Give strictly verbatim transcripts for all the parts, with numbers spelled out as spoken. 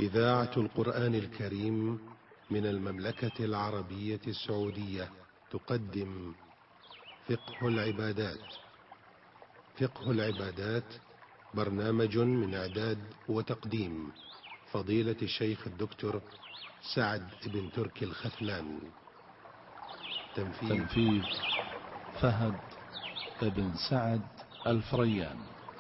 إذاعة القرآن الكريم من المملكة العربية السعودية تقدم فقه العبادات. فقه العبادات برنامج من إعداد وتقديم فضيلة الشيخ الدكتور سعد بن تركي الختلان. تنفيذ, تنفيذ فهد بن سعد الفريان.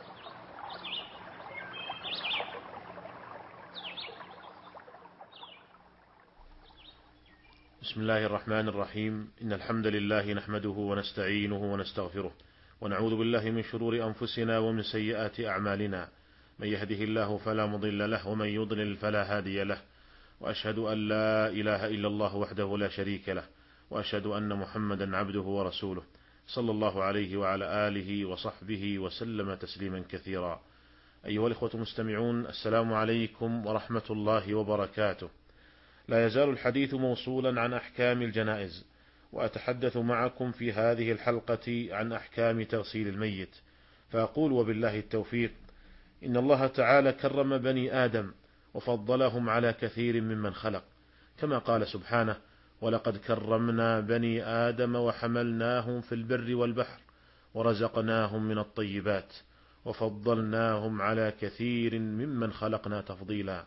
بسم الله الرحمن الرحيم. إن الحمد لله نحمده ونستعينه ونستغفره ونعوذ بالله من شرور أنفسنا ومن سيئات أعمالنا. من يهده الله فلا مضل له ومن يضلل فلا هادي له، وأشهد أن لا إله إلا الله وحده لا شريك له، وأشهد أن محمدا عبده ورسوله صلى الله عليه وعلى آله وصحبه وسلم تسليما كثيرا. أيها الإخوة المستمعون، السلام عليكم ورحمة الله وبركاته. لا يزال الحديث موصولا عن أحكام الجنائز، وأتحدث معكم في هذه الحلقة عن أحكام تغسيل الميت، فأقول وبالله التوفيق: إن الله تعالى كرم بني آدم وفضلهم على كثير ممن خلق، كما قال سبحانه: ولقد كرمنا بني آدم وحملناهم في البر والبحر ورزقناهم من الطيبات وفضلناهم على كثير ممن خلقنا تفضيلا.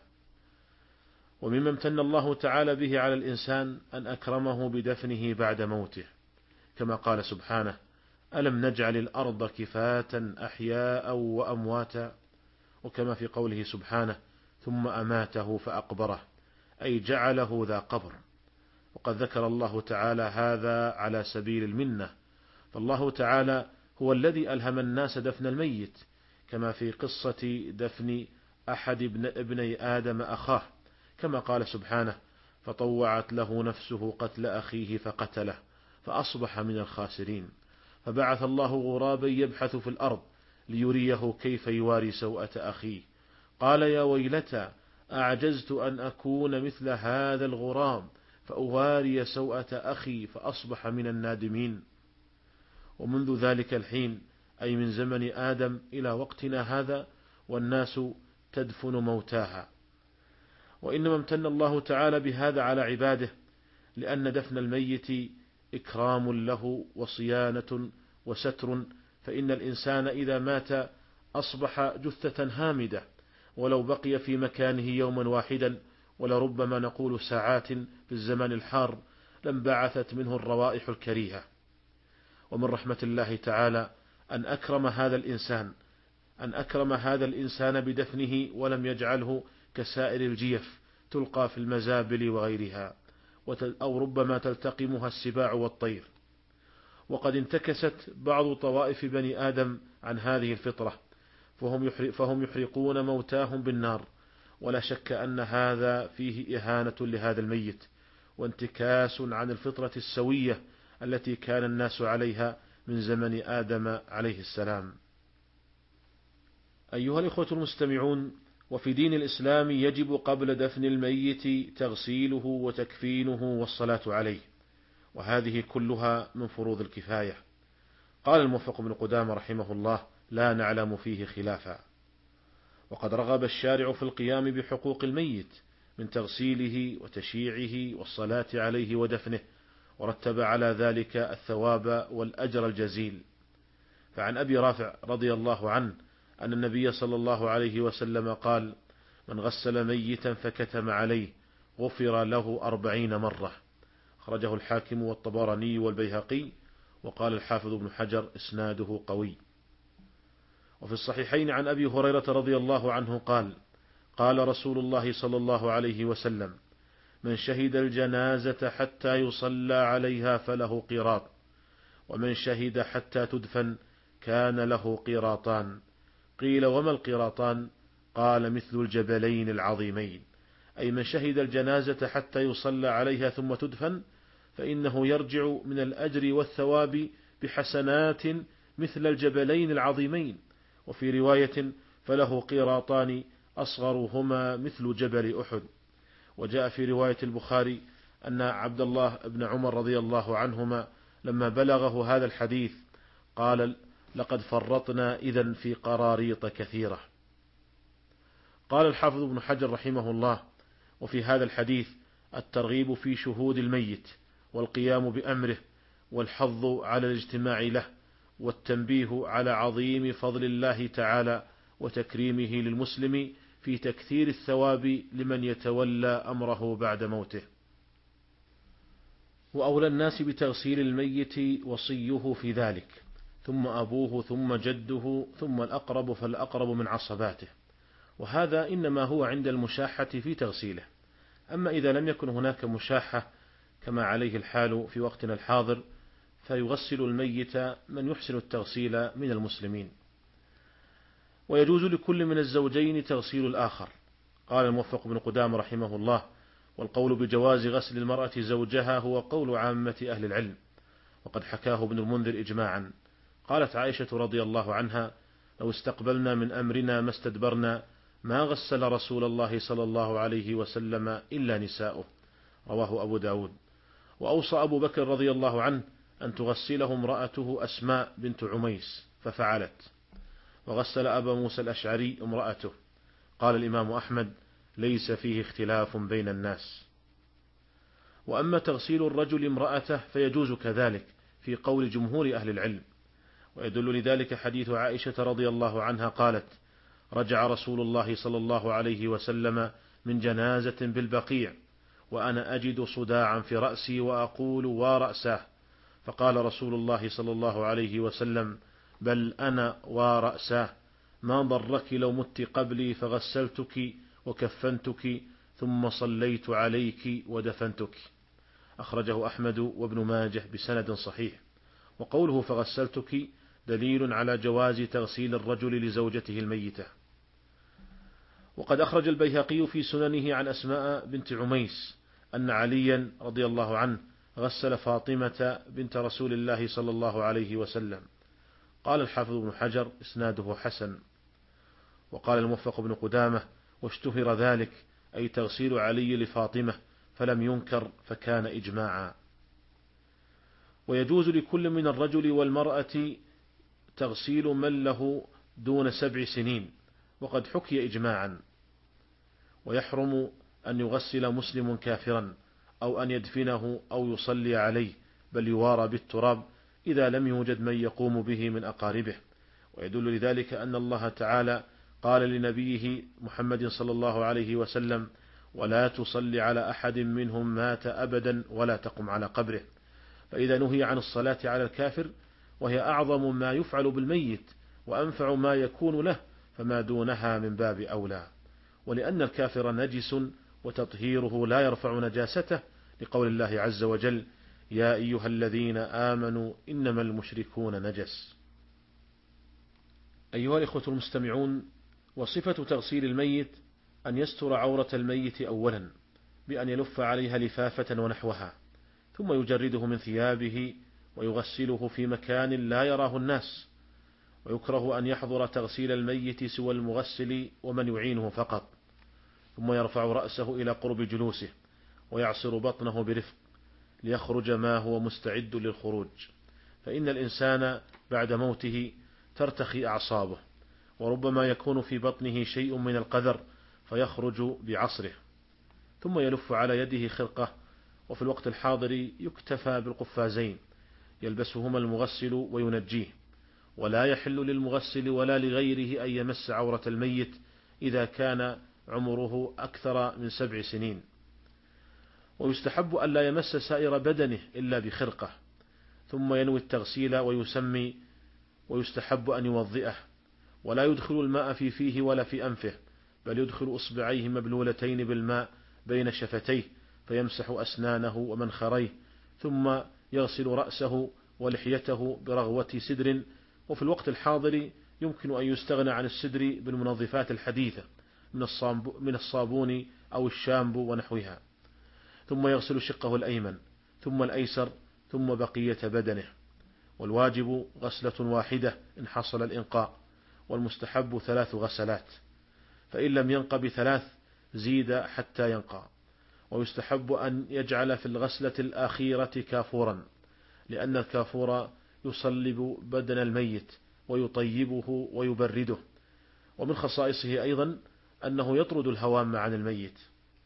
ومما امتن الله تعالى به على الإنسان أن أكرمه بدفنه بعد موته، كما قال سبحانه: ألم نجعل الأرض كفاة أحياء وأمواتا، وكما في قوله سبحانه: ثم أماته فأقبره، أي جعله ذا قبر. وقد ذكر الله تعالى هذا على سبيل المنة، فالله تعالى هو الذي ألهم الناس دفن الميت، كما في قصة دفن أحد ابن ابني آدم أخاه، كما قال سبحانه: فطوعت له نفسه قتل أخيه فقتله فأصبح من الخاسرين، فبعث الله غرابا يبحث في الأرض ليريه كيف يواري سوءة أخيه، قال: يا ويلتى أعجزت أن أكون مثل هذا الغراب فأواري سوءة أخي فأصبح من النادمين. ومنذ ذلك الحين، أي من زمن آدم إلى وقتنا هذا، والناس تدفن موتاها. وإنما امتن الله تعالى بهذا على عباده، لأن دفن الميت إكرام له وصيانة وستر، فإن الإنسان إذا مات أصبح جثة هامدة، ولو بقي في مكانه يوما واحدا ولربما نقول ساعات في الزمان الحار لم بعثت منه الروائح الكريهة. ومن رحمة الله تعالى أن أكرم هذا الإنسان أن أكرم هذا الإنسان بدفنه، ولم يجعله كسائر الجيف تلقى في المزابل وغيرها، أو ربما تلتقمها السباع والطير. وقد انتكست بعض طوائف بني آدم عن هذه الفطرة، فهم يحرقون موتاهم بالنار، ولا شك أن هذا فيه إهانة لهذا الميت، وانتكاس عن الفطرة السوية التي كان الناس عليها من زمن آدم عليه السلام. أيها الإخوة المستمعون، وفي دين الإسلام يجب قبل دفن الميت تغسيله وتكفينه والصلاة عليه، وهذه كلها من فروض الكفاية. قال الموفق بن قدامة رحمه الله: لا نعلم فيه خلافا. وقد رغب الشارع في القيام بحقوق الميت من تغسيله وتشييعه والصلاة عليه ودفنه، ورتب على ذلك الثواب والأجر الجزيل. فعن أبي رافع رضي الله عنه أن النبي صلى الله عليه وسلم قال: من غسل ميتا فكتم عليه غفر له أربعين مرة. أخرجه الحاكم والطبراني والبيهقي، وقال الحافظ ابن حجر: إسناده قوي. وفي الصحيحين عن أبي هريرة رضي الله عنه قال: قال رسول الله صلى الله عليه وسلم: من شهد الجنازة حتى يصلى عليها فله قيراط، ومن شهد حتى تدفن كان له قيراطان. قيل: وما القيراطان؟ قال: مثل الجبلين العظيمين. أي من شهد الجنازة حتى يصلى عليها ثم تدفن، فإنه يرجع من الأجر والثواب بحسنات مثل الجبلين العظيمين. وفي رواية: فله قيراطان أصغرهما مثل جبل أحد. وجاء في رواية البخاري أن عبد الله بن عمر رضي الله عنهما لما بلغه هذا الحديث قال: لقد فرطنا إذن في قراريط كثيرة. قال الحافظ ابن حجر رحمه الله: وفي هذا الحديث الترغيب في شهود الميت والقيام بأمره والحظ على الاجتماع له والتنبيه على عظيم فضل الله تعالى وتكريمه للمسلم في تكثير الثواب لمن يتولى أمره بعد موته. وأولى الناس بتغسيل الميت وصيه في ذلك، ثم أبوه ثم جده ثم الأقرب فالأقرب من عصباته، وهذا إنما هو عند المشاحة في تغسيله. أما إذا لم يكن هناك مشاحة كما عليه الحال في وقتنا الحاضر فيغسل الميت من يحسن التغسيل من المسلمين. ويجوز لكل من الزوجين تغسيل الآخر. قال الموفق بن قدامة رحمه الله: والقول بجواز غسل المرأة زوجها هو قول عامة أهل العلم، وقد حكاه ابن المنذر إجماعا. قالت عائشة رضي الله عنها: لو استقبلنا من أمرنا ما استدبرنا ما غسل رسول الله صلى الله عليه وسلم إلا نساؤه، رواه أبو داود. وأوصى أبو بكر رضي الله عنه أن تغسله امرأته أسماء بنت عميس ففعلت، وغسل أبا موسى الأشعري امرأته. قال الإمام أحمد: ليس فيه اختلاف بين الناس. وأما تغسيل الرجل امرأته فيجوز كذلك في قول جمهور أهل العلم، ويدل لذلك حديث عائشة رضي الله عنها قالت: رجع رسول الله صلى الله عليه وسلم من جنازة بالبقيع وأنا أجد صداعا في رأسي وأقول ورأسه، فقال رسول الله صلى الله عليه وسلم: بل أنا ورأسه، ما ضرك لو مت قبلي فغسلتك وكفنتك ثم صليت عليك ودفنتك. أخرجه أحمد وابن ماجه بسند صحيح. وقوله فغسلتك دليل على جواز تغسيل الرجل لزوجته الميتة. وقد أخرج البيهقي في سننه عن أسماء بنت عميس أن عليا رضي الله عنه غسل فاطمة بنت رسول الله صلى الله عليه وسلم. قال الحافظ ابن حجر: إسناده حسن. وقال الموفق بن قدامة: واشتهر ذلك أي تغسيل علي لفاطمة، فلم ينكر فكان إجماعا. ويجوز لكل من الرجل والمرأة تغسيل من له دون سبع سنين، وقد حكي إجماعا. ويحرم أن يغسل مسلم كافرا أو أن يدفنه أو يصلي عليه، بل يوارى بالتراب إذا لم يوجد من يقوم به من أقاربه. ويدل لذلك أن الله تعالى قال لنبيه محمد صلى الله عليه وسلم: ولا تصل على أحد منهم مات أبدا ولا تقم على قبره. فإذا نهي عن الصلاة على الكافر وهي أعظم ما يفعل بالميت وأنفع ما يكون له، فما دونها من باب أولى. ولأن الكافر نجس وتطهيره لا يرفع نجاسته، لقول الله عز وجل: يا أيها الذين آمنوا إنما المشركون نجس. أيها الإخوة المستمعون، وصفة تغسيل الميت أن يستر عورة الميت أولا بأن يلف عليها لفافة ونحوها، ثم يجرده من ثيابه ويغسله في مكان لا يراه الناس. ويكره أن يحضر تغسيل الميت سوى المغسل ومن يعينه فقط، ثم يرفع رأسه إلى قرب جلوسه ويعصر بطنه برفق ليخرج ما هو مستعد للخروج، فإن الإنسان بعد موته ترتخي أعصابه، وربما يكون في بطنه شيء من القذر فيخرج بعصره. ثم يلف على يده خرقة، وفي الوقت الحاضر يكتفى بالقفازين يلبسهما المغسل وينجيه، ولا يحل للمغسل ولا لغيره أن يمس عورة الميت إذا كان عمره أكثر من سبع سنين. ويستحب أن لا يمس سائر بدنه إلا بخرقة، ثم ينوي التغسيل ويسمي، ويستحب أن يوضئه، ولا يدخل الماء في فيه ولا في أنفه، بل يدخل إصبعيه مبلولتين بالماء بين شفتيه فيمسح أسنانه ومنخريه، ثم يغسل رأسه ولحيته برغوة سدر. وفي الوقت الحاضر يمكن أن يستغنى عن السدر بالمنظفات الحديثة من الصابون أو الشامبو ونحوها. ثم يغسل شقه الأيمن ثم الأيسر ثم بقية بدنه، والواجب غسلة واحدة إن حصل الإنقاء، والمستحب ثلاث غسلات، فإن لم ينق بثلاث زيد حتى ينقى. ويستحب أن يجعل في الغسلة الأخيرة كافورا، لأن الكافور يصلب بدن الميت ويطيبه ويبرده. ومن خصائصه أيضا أنه يطرد الهوام عن الميت.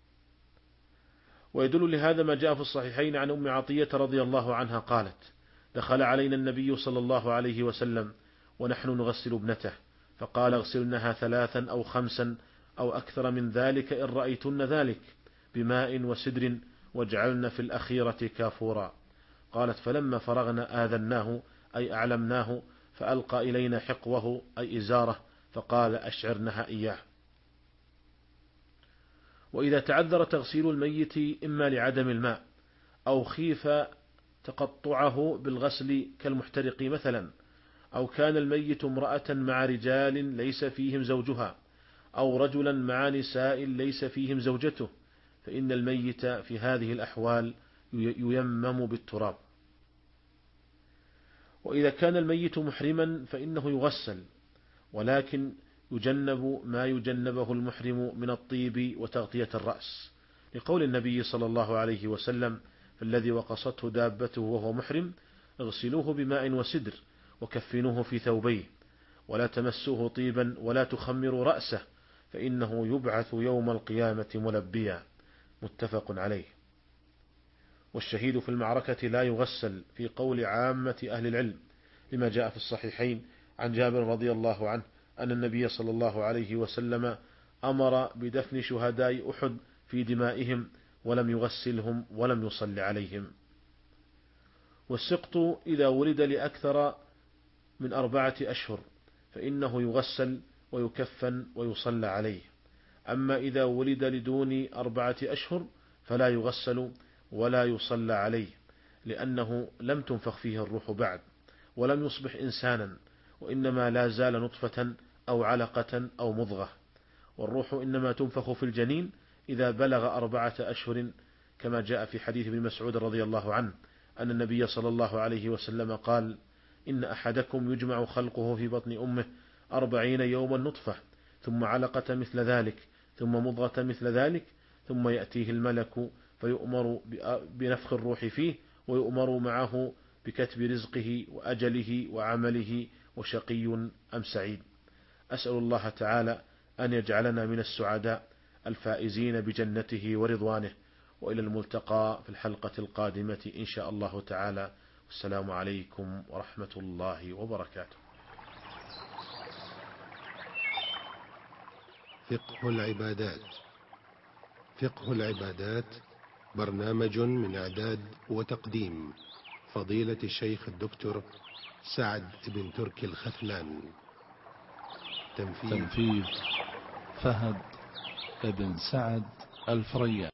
ويدل لهذا ما جاء في الصحيحين عن أم عطية رضي الله عنها قالت: دخل علينا النبي صلى الله عليه وسلم ونحن نغسل ابنته، فقال: اغسلنها ثلاثا أو خمسا أو أكثر من ذلك إن رأيتن ذلك بماء وسدر، واجعلن في الأخيرة كافورا. قالت: فلما فرغنا آذناه أي أعلمناه، فألقى إلينا حقوه أي إزاره، فقال: أشعرنها إياه. وإذا تعذر تغسيل الميت إما لعدم الماء أو خيف تقطعه بالغسل كالمحترق مثلا، أو كان الميت امرأة مع رجال ليس فيهم زوجها، أو رجلا مع نساء ليس فيهم زوجته، فإن الميت في هذه الأحوال ييمم بالتراب. وإذا كان الميت محرما فإنه يغسل، ولكن يجنب ما يجنبه المحرم من الطيب وتغطية الرأس، لقول النبي صلى الله عليه وسلم: فالذي وقصته دابته وهو محرم اغسلوه بماء وسدر وكفنوه في ثوبيه، ولا تمسوه طيبا ولا تخمروا رأسه، فإنه يبعث يوم القيامة ملبيا. متفق عليه. والشهيد في المعركة لا يغسل في قول عامة أهل العلم، لما جاء في الصحيحين عن جابر رضي الله عنه أن النبي صلى الله عليه وسلم أمر بدفن شهداء أحد في دمائهم ولم يغسلهم ولم يصل عليهم. والسقط إذا ولد لأكثر من أربعة أشهر فإنه يغسل ويكفن ويصلى عليه، أما إذا ولد لدون أربعة أشهر فلا يغسل ولا يصلى عليه، لأنه لم تنفخ فيه الروح بعد ولم يصبح إنسانا، وإنما لا زال نطفة أو علقة أو مضغة، والروح إنما تنفخ في الجنين إذا بلغ أربعة أشهر، كما جاء في حديث ابن مسعود رضي الله عنه أن النبي صلى الله عليه وسلم قال: إن أحدكم يجمع خلقه في بطن أمه أربعين يوما نطفة، ثم علقة مثل ذلك، ثم مضغة مثل ذلك، ثم يأتيه الملك فيؤمر بنفخ الروح فيه، ويؤمر معه بكتب رزقه وأجله وعمله وشقي أم سعيد. أسأل الله تعالى أن يجعلنا من السعداء الفائزين بجنته ورضوانه، وإلى الملتقى في الحلقة القادمة إن شاء الله تعالى. والسلام عليكم ورحمة الله وبركاته. فقه العبادات. فقه العبادات برنامج من إعداد وتقديم فضيلة الشيخ الدكتور سعد بن تركي الخثلان. تنفيذ فهد بن سعد الفريان.